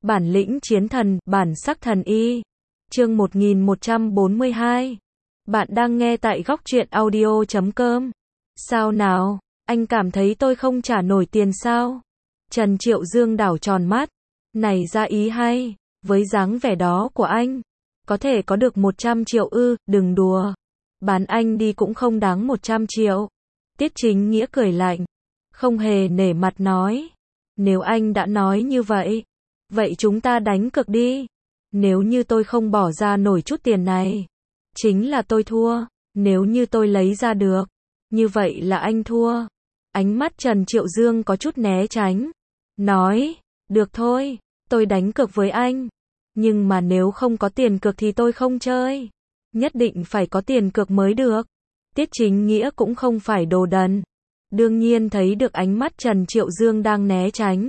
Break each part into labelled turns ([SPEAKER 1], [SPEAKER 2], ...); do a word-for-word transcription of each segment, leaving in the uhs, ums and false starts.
[SPEAKER 1] Bản lĩnh chiến thần, bản sắc thần y. Chương một nghìn một trăm bốn mươi hai. Bạn đang nghe tại góc truyện audio chấm com. Sao nào, anh cảm thấy tôi không trả nổi tiền sao? Trần Triệu Dương đảo tròn mắt. Này ra ý hay, với dáng vẻ đó của anh, có thể có được một trăm triệu ư, đừng đùa. Bán anh đi cũng không đáng một trăm triệu. Tiết Chính Nghĩa cười lạnh, không hề nể mặt nói. Nếu anh đã nói như vậy, vậy chúng ta đánh cược đi. Nếu như tôi không bỏ ra nổi chút tiền này, chính là tôi thua. Nếu như tôi lấy ra được, như vậy là anh thua. Ánh mắt Trần Triệu Dương có chút né tránh. Nói, được thôi, tôi đánh cược với anh. Nhưng mà nếu không có tiền cược thì tôi không chơi. Nhất định phải có tiền cược mới được. Tiết Chính Nghĩa cũng không phải đồ đần. Đương nhiên thấy được ánh mắt Trần Triệu Dương đang né tránh.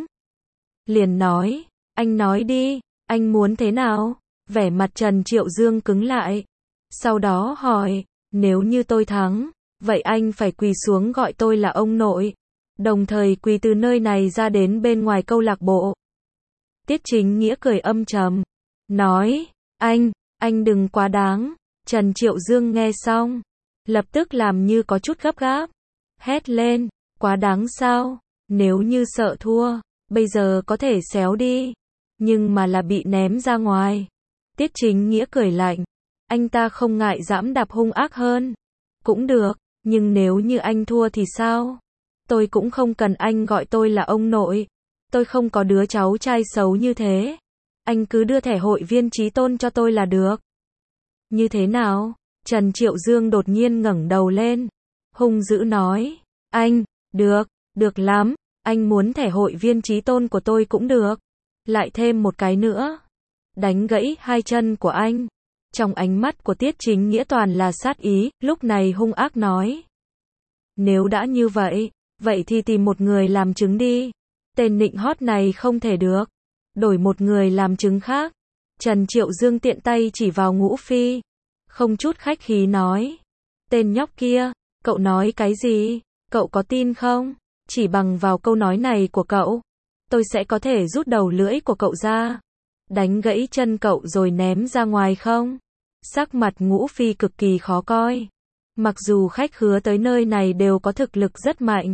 [SPEAKER 1] Liền nói, anh nói đi, anh muốn thế nào? Vẻ mặt Trần Triệu Dương cứng lại. Sau đó hỏi, nếu như tôi thắng, vậy anh phải quỳ xuống gọi tôi là ông nội. Đồng thời quỳ từ nơi này ra đến bên ngoài câu lạc bộ. Tiết Chính Nghĩa cười âm trầm. Nói, anh, anh đừng quá đáng. Trần Triệu Dương nghe xong, lập tức làm như có chút gấp gáp. Hét lên, quá đáng sao? Nếu như sợ thua, bây giờ có thể xéo đi. Nhưng mà là bị ném ra ngoài. Tiết Chính Nghĩa cười lạnh. Anh ta không ngại dẫm đạp hung ác hơn. Cũng được, nhưng nếu như anh thua thì sao? Tôi cũng không cần anh gọi tôi là ông nội. Tôi không có đứa cháu trai xấu như thế. Anh cứ đưa thẻ hội viên Chí Tôn cho tôi là được. Như thế nào? Trần Triệu Dương đột nhiên ngẩng đầu lên. Hung dữ nói. Anh, được, được lắm. Anh muốn thẻ hội viên Chí Tôn của tôi cũng được. Lại thêm một cái nữa. Đánh gãy hai chân của anh. Trong ánh mắt của Tiết Chính Nghĩa toàn là sát ý, lúc này hung ác nói. Nếu đã như vậy, vậy thì tìm một người làm chứng đi. Tên nịnh hót này không thể được. Đổi một người làm chứng khác. Trần Triệu Dương tiện tay chỉ vào Ngũ Phi. Không chút khách khí nói. Tên nhóc kia, cậu nói cái gì? Cậu có tin không? Chỉ bằng vào câu nói này của cậu, tôi sẽ có thể rút đầu lưỡi của cậu ra. Đánh gãy chân cậu rồi ném ra ngoài không? Sắc mặt Ngũ Phi cực kỳ khó coi. Mặc dù khách khứa tới nơi này đều có thực lực rất mạnh,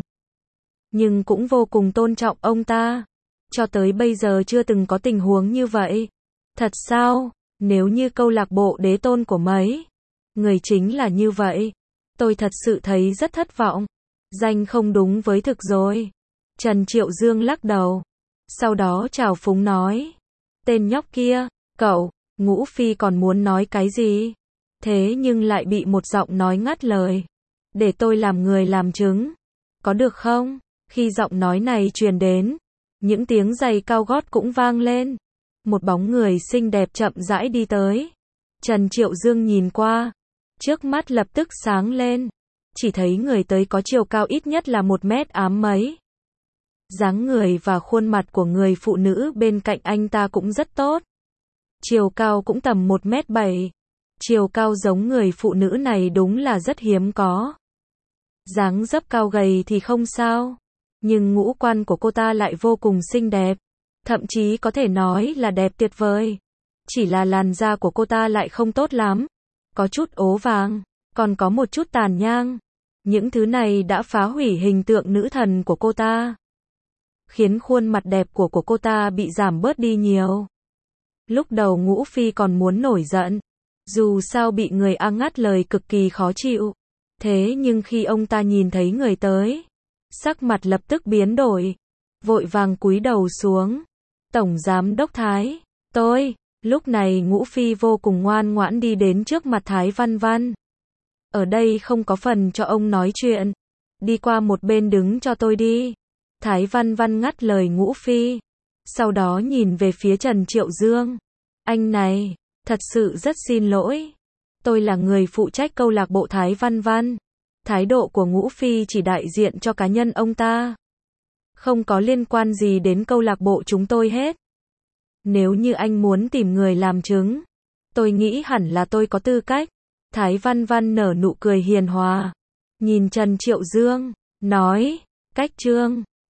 [SPEAKER 1] nhưng cũng vô cùng tôn trọng ông ta. Cho tới bây giờ chưa từng có tình huống như vậy. Thật sao? Nếu như câu lạc bộ đế tôn của mấy người chính là như vậy, tôi thật sự thấy rất thất vọng. Danh không đúng với thực rồi. Trần Triệu Dương lắc đầu. Sau đó trào phúng nói. Tên nhóc kia, cậu, Ngũ Phi còn muốn nói cái gì? Thế nhưng lại bị một giọng nói ngắt lời. Để tôi làm người làm chứng. Có được không? Khi giọng nói này truyền đến, những tiếng giày cao gót cũng vang lên. Một bóng người xinh đẹp chậm rãi đi tới. Trần Triệu Dương nhìn qua. Trước mắt lập tức sáng lên. Chỉ thấy người tới có chiều cao ít nhất là một mét ám mấy. Dáng người và khuôn mặt của người phụ nữ bên cạnh anh ta cũng rất tốt. Chiều cao cũng tầm một mét bảy. Chiều cao giống người phụ nữ này đúng là rất hiếm có. Dáng dấp cao gầy thì không sao. Nhưng ngũ quan của cô ta lại vô cùng xinh đẹp. Thậm chí có thể nói là đẹp tuyệt vời. Chỉ là làn da của cô ta lại không tốt lắm. Có chút ố vàng, còn có một chút tàn nhang. Những thứ này đã phá hủy hình tượng nữ thần của cô ta. Khiến khuôn mặt đẹp của của cô ta bị giảm bớt đi nhiều. Lúc đầu Ngũ Phi còn muốn nổi giận. Dù sao bị người a ngắt lời cực kỳ khó chịu. Thế nhưng khi ông ta nhìn thấy người tới, sắc mặt lập tức biến đổi. Vội vàng cúi đầu xuống. Tổng giám đốc Thái, tôi. Lúc này Ngũ Phi vô cùng ngoan ngoãn đi đến trước mặt Thái Văn Văn. Ở đây không có phần cho ông nói chuyện. Đi qua một bên đứng cho tôi đi. Thái Văn Văn ngắt lời Ngũ Phi. Sau đó nhìn về phía Trần Triệu Dương. Anh này, thật sự rất xin lỗi. Tôi là người phụ trách câu lạc bộ Thái Văn Văn. Thái độ của Ngũ Phi chỉ đại diện cho cá nhân ông ta. Không có liên quan gì đến câu lạc bộ chúng tôi hết. Nếu như anh muốn tìm người làm chứng, tôi nghĩ hẳn là tôi có tư cách. Thái Văn Văn nở nụ cười hiền hòa. Nhìn Trần Triệu Dương, nói, cách trương.